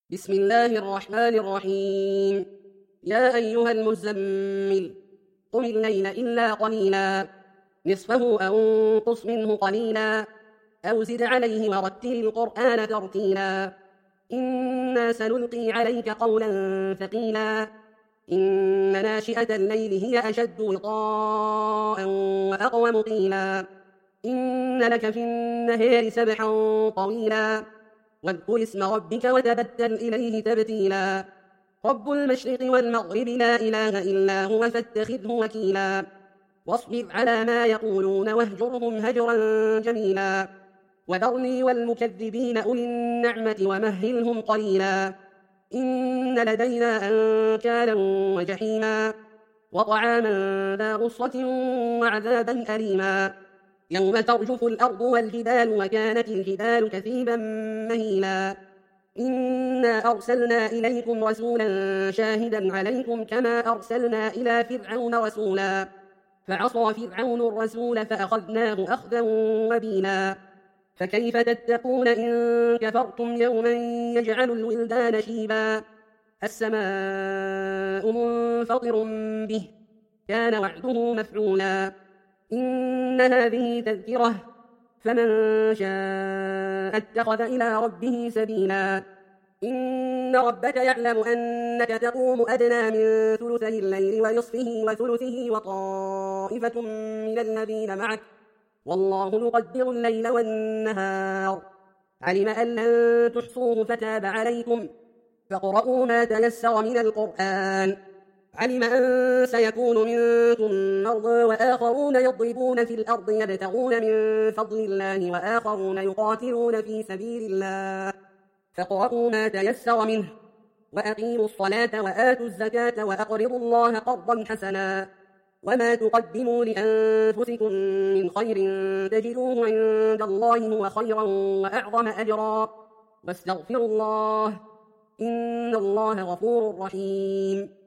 بسم الله الرحمن الرحيم. يا أيها المزمل قم الليل إلا قليلا نصفه أو انقص منه قليلا أو زد عليه ورتل القرآن ترتيلا إنا سنلقي عليك قولا ثقيلا إن ناشئة الليل هي أشد وطاء وأقوم قيلا إن لك في النهار سبحا طويلا واذكر اسم ربك وتبتل إليه تبتيلا رب المشرق والمغرب لا إله إلا هو فاتخذه وكيلا واصبر على ما يقولون واهجرهم هجرا جميلا وذرني والمكذبين أولي النعمة ومهلهم قليلا إن لدينا أنكالا وجحيما وطعاما ذا غصة وعذابا أليما يوم ترجف الأرض والجبال وكانت الجبال كثيبا مهيلا إنا أرسلنا إليكم رسولا شاهدا عليكم كما أرسلنا إلى فرعون رسولا فعصى فرعون الرسول فأخذناه أخذا وبيلا فكيف تتقون إن كفرتم يوما يجعل الولدان شيبا السماء منفطر به كان وعده مفعولا إن هذه تذكرة فمن شاء اتخذ إلى ربه سبيلا إن ربك يعلم أنك تقوم أدنى من ثلثي الليل ونصفه وثلثه وطائفة من الذين معك والله يقدر الليل والنهار علم أن لن تحصوه فتاب عليكم فاقرؤوا ما تيسر من القرآن علم أن سيكون منكم مرضى وآخرون يضربون في الأرض يبتغون من فضل الله وآخرون يقاتلون في سبيل الله فاقرؤوا ما تيسر منه وأقيموا الصلاة وآتوا الزكاة وأقرضوا الله قرضا حسنا وما تقدموا لأنفسكم من خير تجدوه عند الله هو خيرا وأعظم أجرا واستغفروا الله إن الله غفور رحيم.